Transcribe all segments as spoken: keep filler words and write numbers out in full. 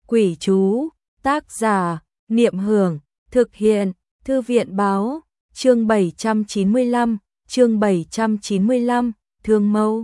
Quỷ chú, tác giả, Niệm Hưởng, thực hiện, Thư viện báo, chương bảy trăm chín mươi lăm, chương bảy trăm chín mươi lăm, Thương Mâu.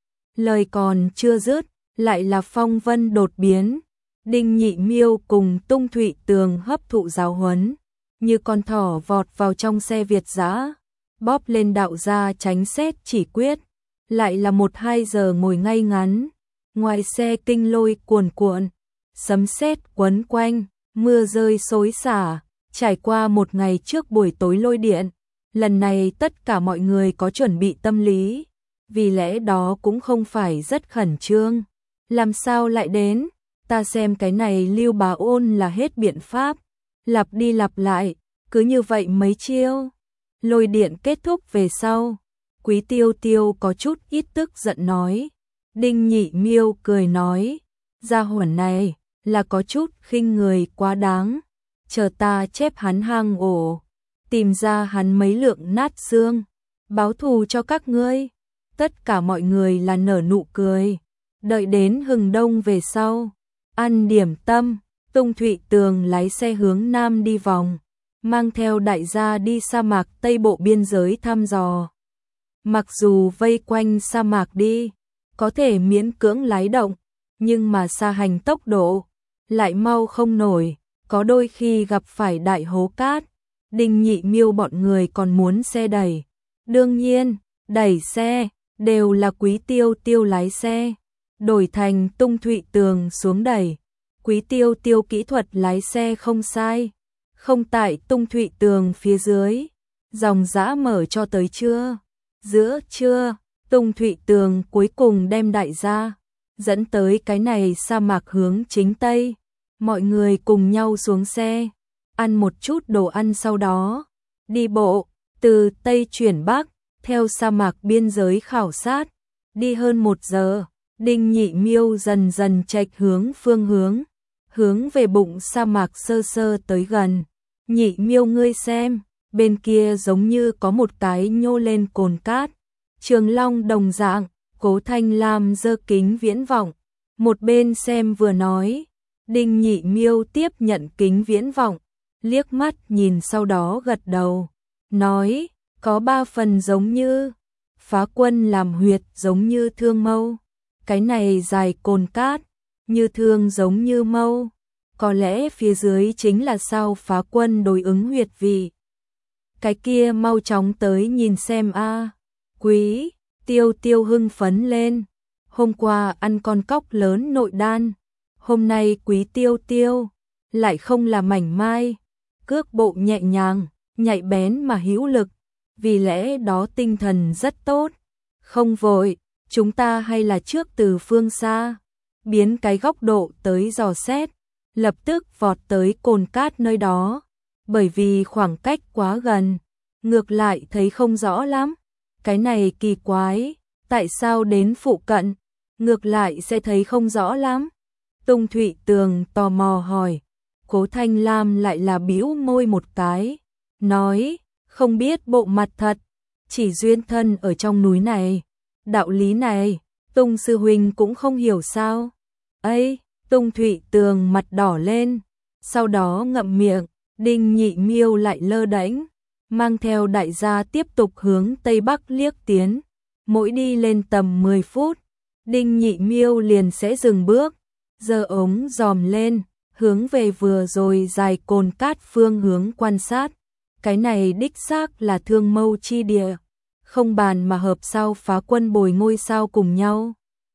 Lời còn chưa dứt, lại là phong vân đột biến. Đinh Nhị Miêu cùng Tung Thụy Tường hấp thụ giáo huấn, như con thỏ vọt vào trong xe Việt dã, bóp lên đạo gia tránh xét chỉ quyết, lại là một hai giờ ngồi ngay ngắn. Ngoài xe kinh lôi cuồn cuộn, sấm sét quấn quanh, mưa rơi xối xả, trải qua một ngày trước buổi tối lôi điện, lần này tất cả mọi người có chuẩn bị tâm lý, vì lẽ đó cũng không phải rất khẩn trương. Làm sao lại đến? Ta xem cái này Lưu Bá Ôn là hết biện pháp, lặp đi lặp lại, cứ như vậy mấy chiêu. Lôi điện kết thúc về sau, Quý Tiêu Tiêu có chút ít tức giận nói. Đinh Nhị Miêu cười nói, gia hỏa này là có chút khinh người quá đáng, chờ ta chép hắn hang ổ, tìm ra hắn mấy lượng nát xương, báo thù cho các ngươi. Tất cả mọi người là nở nụ cười. Đợi đến hừng đông về sau, ăn điểm tâm, Tung Thụy Tường lái xe hướng nam đi vòng, mang theo đại gia đi sa mạc Tây Bộ biên giới thăm dò. Mặc dù vây quanh sa mạc đi, có thể miễn cưỡng lái động, nhưng mà xa hành tốc độ lại mau không nổi, có đôi khi gặp phải đại hố cát. Đinh Nhị Miêu bọn người còn muốn xe đẩy, đương nhiên, đẩy xe đều là Quý Tiêu Tiêu lái xe, đổi thành Tung Thụy Tường xuống đẩy. Quý Tiêu Tiêu kỹ thuật lái xe không sai, không tại Tung Thụy Tường phía dưới. Dòng dã mở cho tới trưa, giữa trưa, Tung Thụy Tường cuối cùng đem đại gia dẫn tới cái này sa mạc hướng chính Tây. Mọi người cùng nhau xuống xe, ăn một chút đồ ăn, sau đó đi bộ từ Tây chuyển Bắc, theo sa mạc biên giới khảo sát. Đi hơn một giờ, Đinh Nhị Miêu dần dần chệch hướng phương hướng, hướng về bụng sa mạc sơ sơ tới gần. Nhị Miêu ngươi xem, bên kia giống như có một cái nhô lên cồn cát. Trường Long đồng dạng, Cố Thanh Lam giơ kính viễn vọng, một bên xem vừa nói. Đinh Nhị Miêu tiếp nhận kính viễn vọng, liếc mắt nhìn sau đó gật đầu, nói, có ba phần giống như Phá Quân làm huyệt giống như Thương Mâu, cái này dài cồn cát, như thương giống như mâu, có lẽ phía dưới chính là sao Phá Quân đối ứng huyệt vị. Cái kia mau chóng tới nhìn xem a. Quý Tiêu Tiêu hưng phấn lên, hôm qua ăn con cóc lớn nội đan, hôm nay Quý Tiêu Tiêu lại không là mảnh mai, cước bộ nhẹ nhàng, nhạy bén mà hữu lực, vì lẽ đó tinh thần rất tốt. Không vội, chúng ta hay là trước từ phương xa, biến cái góc độ tới dò xét, lập tức vọt tới cồn cát nơi đó, bởi vì khoảng cách quá gần, ngược lại thấy không rõ lắm. Cái này kỳ quái, tại sao đến phụ cận, ngược lại sẽ thấy không rõ lắm? Tung Thụy Tường tò mò hỏi. Cố Thanh Lam lại là bĩu môi một cái, nói, không biết bộ mặt thật, chỉ duyên thân ở trong núi này. Đạo lý này, Tung sư huynh cũng không hiểu sao? Ấy, Tung Thụy Tường mặt đỏ lên, sau đó ngậm miệng. Đinh Nhị Miêu lại lơ đễnh, mang theo đại gia tiếp tục hướng Tây Bắc liếc tiến. Mỗi đi lên tầm mười phút, Đinh Nhị Miêu liền sẽ dừng bước, giơ ống dòm lên, hướng về vừa rồi dài cồn cát phương hướng quan sát. Cái này đích xác là Thương Mâu chi địa, không bàn mà hợp sao Phá Quân bồi ngôi sao cùng nhau.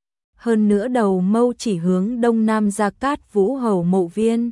Hơn nữa đầu mâu chỉ hướng đông nam Gia Cát Vũ Hầu mộ viên.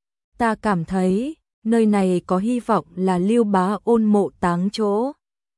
Ta cảm thấy nơi này có hy vọng là Lưu Bá Ôn mộ táng chỗ.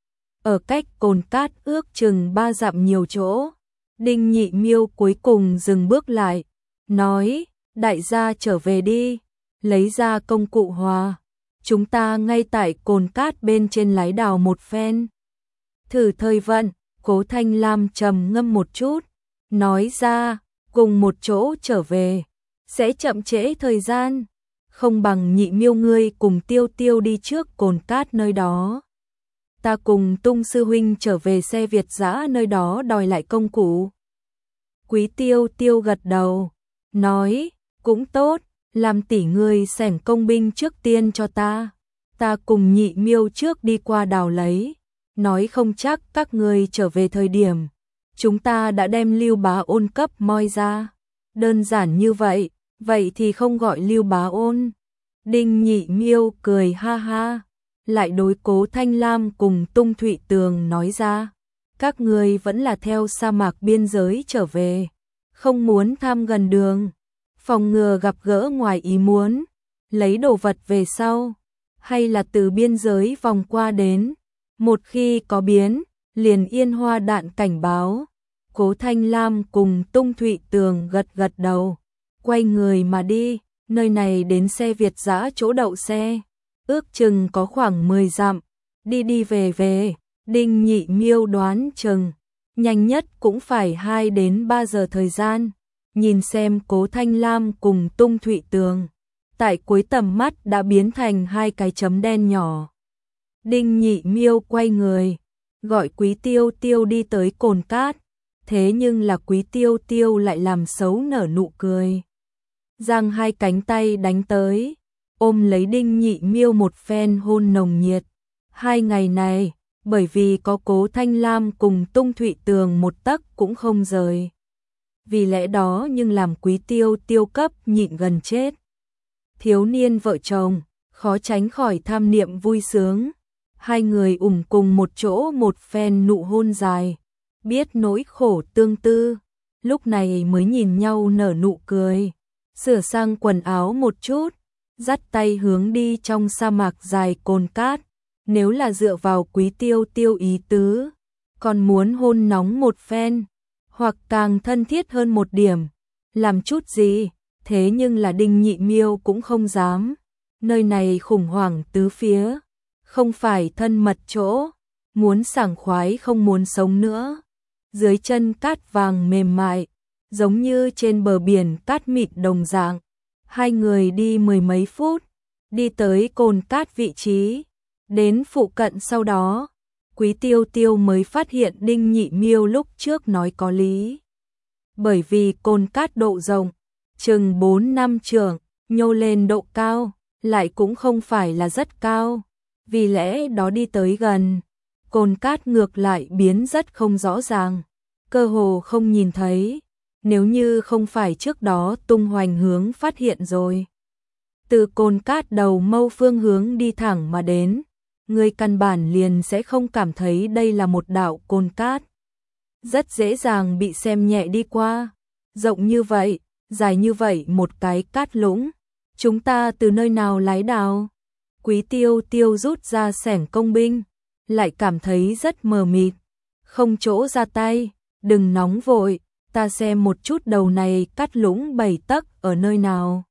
Ở cách cồn cát ước chừng ba dặm nhiều chỗ. Đinh Nhị Miêu cuối cùng dừng bước lại, nói, đại gia trở về đi, lấy ra công cụ hòa, chúng ta ngay tại cồn cát bên trên lái đào một phen. Thử thời vận. Cố Thanh Lam trầm ngâm một chút, nói ra, cùng một chỗ trở về, sẽ chậm trễ thời gian, không bằng Nhị Miêu ngươi cùng Tiêu Tiêu đi trước cồn cát nơi đó. Ta cùng Tung sư huynh trở về xe Việt dã nơi đó đòi lại công cụ. Quý Tiêu Tiêu gật đầu, nói, cũng tốt, làm tỷ ngươi xẻng công binh trước tiên cho ta. Ta cùng Nhị Miêu trước đi qua đào lấy, nói không chắc các ngươi trở về thời điểm chúng ta đã đem Lưu Bá Ôn cấp moi ra. Đơn giản như vậy, vậy thì không gọi Lưu Bá Ôn. Đinh Nhị Miêu cười ha ha, lại đối Cố Thanh Lam cùng Tung Thụy Tường nói ra, các ngươi vẫn là theo sa mạc biên giới trở về, không muốn tham gần đường, phòng ngừa gặp gỡ ngoài ý muốn, lấy đồ vật về sau, hay là từ biên giới vòng qua đến, một khi có biến, liền yên hoa đạn cảnh báo. Cố Thanh Lam cùng Tung Thụy Tường gật gật đầu, quay người mà đi, nơi này đến xe Việt dã chỗ đậu xe, ước chừng có khoảng mười dặm, đi đi về về, Đinh Nhị Miêu đoán chừng, nhanh nhất cũng phải hai đến ba giờ thời gian, nhìn xem Cố Thanh Lam cùng Tung Thụy Tường, tại cuối tầm mắt đã biến thành hai cái chấm đen nhỏ. Đinh Nhị Miêu quay người, gọi Quý Tiêu Tiêu đi tới cồn cát, thế nhưng là Quý Tiêu Tiêu lại làm xấu nở nụ cười. Giang hai cánh tay đánh tới, ôm lấy Đinh Nhị Miêu một phen hôn nồng nhiệt. Hai ngày này, bởi vì có Cố Thanh Lam cùng Tung Thụy Tường một tấc cũng không rời. Vì lẽ đó nhưng làm Quý Tiêu Tiêu cấp nhịn gần chết. Thiếu niên vợ chồng, khó tránh khỏi tham niệm vui sướng. Hai người ủng cùng một chỗ một phen nụ hôn dài, biết nỗi khổ tương tư, lúc này mới nhìn nhau nở nụ cười, sửa sang quần áo một chút, dắt tay hướng đi trong sa mạc dài cồn cát. Nếu là dựa vào Quý Tiêu Tiêu ý tứ, còn muốn hôn nóng một phen, hoặc càng thân thiết hơn một điểm, làm chút gì, thế nhưng là Đinh Nhị Miêu cũng không dám. Nơi này khủng hoảng tứ phía, không phải thân mật chỗ, muốn sảng khoái không muốn sống nữa. Dưới chân cát vàng mềm mại, giống như trên bờ biển cát mịn đồng dạng. Hai người đi mười mấy phút, đi tới cồn cát vị trí, đến phụ cận sau đó, Quý Tiêu Tiêu mới phát hiện Đinh Nhị Miêu lúc trước nói có lý. Bởi vì cồn cát độ rộng, chừng bốn năm trượng, nhô lên độ cao, lại cũng không phải là rất cao. Vì lẽ đó đi tới gần, cồn cát ngược lại biến rất không rõ ràng, cơ hồ không nhìn thấy, nếu như không phải trước đó tung hoành hướng phát hiện rồi. Từ cồn cát đầu mâu phương hướng đi thẳng mà đến, người căn bản liền sẽ không cảm thấy đây là một đạo cồn cát. Rất dễ dàng bị xem nhẹ đi qua, rộng như vậy, dài như vậy một cái cát lũng, chúng ta từ nơi nào lái đào? Quý Tiêu Tiêu rút ra xẻng công binh, lại cảm thấy rất mờ mịt, không chỗ ra tay, đừng nóng vội, ta xem một chút đầu này cát lũng bảy tấc ở nơi nào.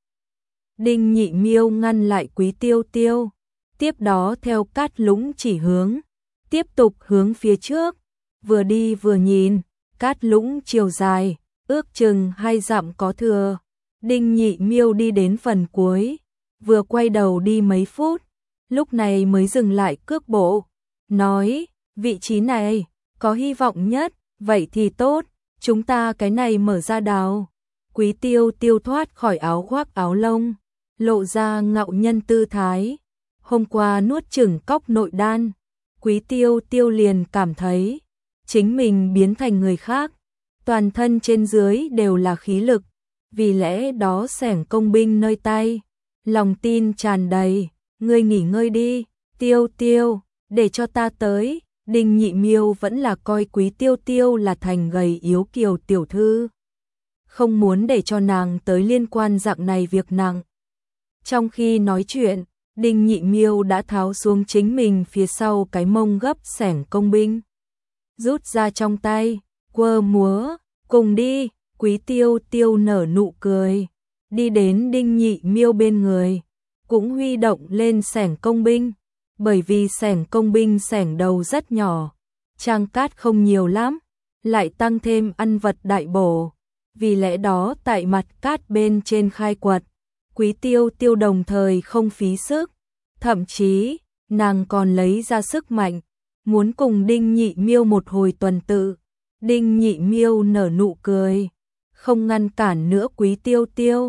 Đinh Nhị Miêu ngăn lại Quý Tiêu Tiêu, tiếp đó theo cát lũng chỉ hướng, tiếp tục hướng phía trước, vừa đi vừa nhìn, cát lũng chiều dài, ước chừng hai dặm có thừa. Đinh Nhị Miêu đi đến phần cuối, vừa quay đầu đi mấy phút, lúc này mới dừng lại cước bộ, nói, vị trí này, có hy vọng nhất, vậy thì tốt, chúng ta cái này mở ra đào. Quý Tiêu Tiêu thoát khỏi áo khoác áo lông, lộ ra ngạo nhân tư thái. Hôm qua nuốt chửng cóc nội đan, Quý Tiêu Tiêu liền cảm thấy chính mình biến thành người khác, toàn thân trên dưới đều là khí lực, vì lẽ đó xẻng công binh nơi tay, lòng tin tràn đầy, ngươi nghỉ ngơi đi, Tiêu Tiêu, để cho ta tới. Đinh Nhị Miêu vẫn là coi Quý Tiêu Tiêu là thành gầy yếu kiều tiểu thư, không muốn để cho nàng tới liên quan dạng này việc nặng. Trong khi nói chuyện, Đinh Nhị Miêu đã tháo xuống chính mình phía sau cái mông gấp xẻng công binh, rút ra trong tay, quơ múa, cùng đi. Quý Tiêu Tiêu nở nụ cười, đi đến Đinh Nhị Miêu bên người, cũng huy động lên xẻng công binh, bởi vì xẻng công binh xẻng đầu rất nhỏ, trang cát không nhiều lắm, lại tăng thêm ăn vật đại bổ, vì lẽ đó tại mặt cát bên trên khai quật, Quý Tiêu Tiêu đồng thời không phí sức, thậm chí nàng còn lấy ra sức mạnh, muốn cùng Đinh Nhị Miêu một hồi tuần tự. Đinh Nhị Miêu nở nụ cười, không ngăn cản nữa Quý Tiêu Tiêu,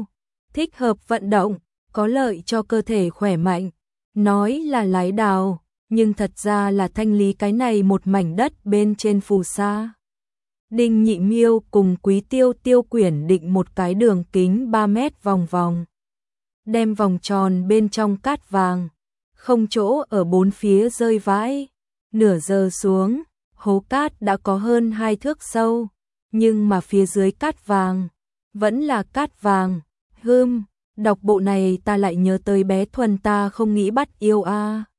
thích hợp vận động, có lợi cho cơ thể khỏe mạnh. Nói là lái đào, nhưng thật ra là thanh lý cái này một mảnh đất bên trên phù sa. Đinh Nhị Miêu cùng Quý Tiêu Tiêu quyển định một cái đường kính ba mét vòng vòng. Đem vòng tròn bên trong cát vàng, không chỗ ở bốn phía rơi vãi. Nửa giờ xuống, hố cát đã có hơn hai thước sâu, nhưng mà phía dưới cát vàng, vẫn là cát vàng. Hưm, đọc bộ này ta lại nhớ tới bé Thuần ta không nghĩ bắt yêu a.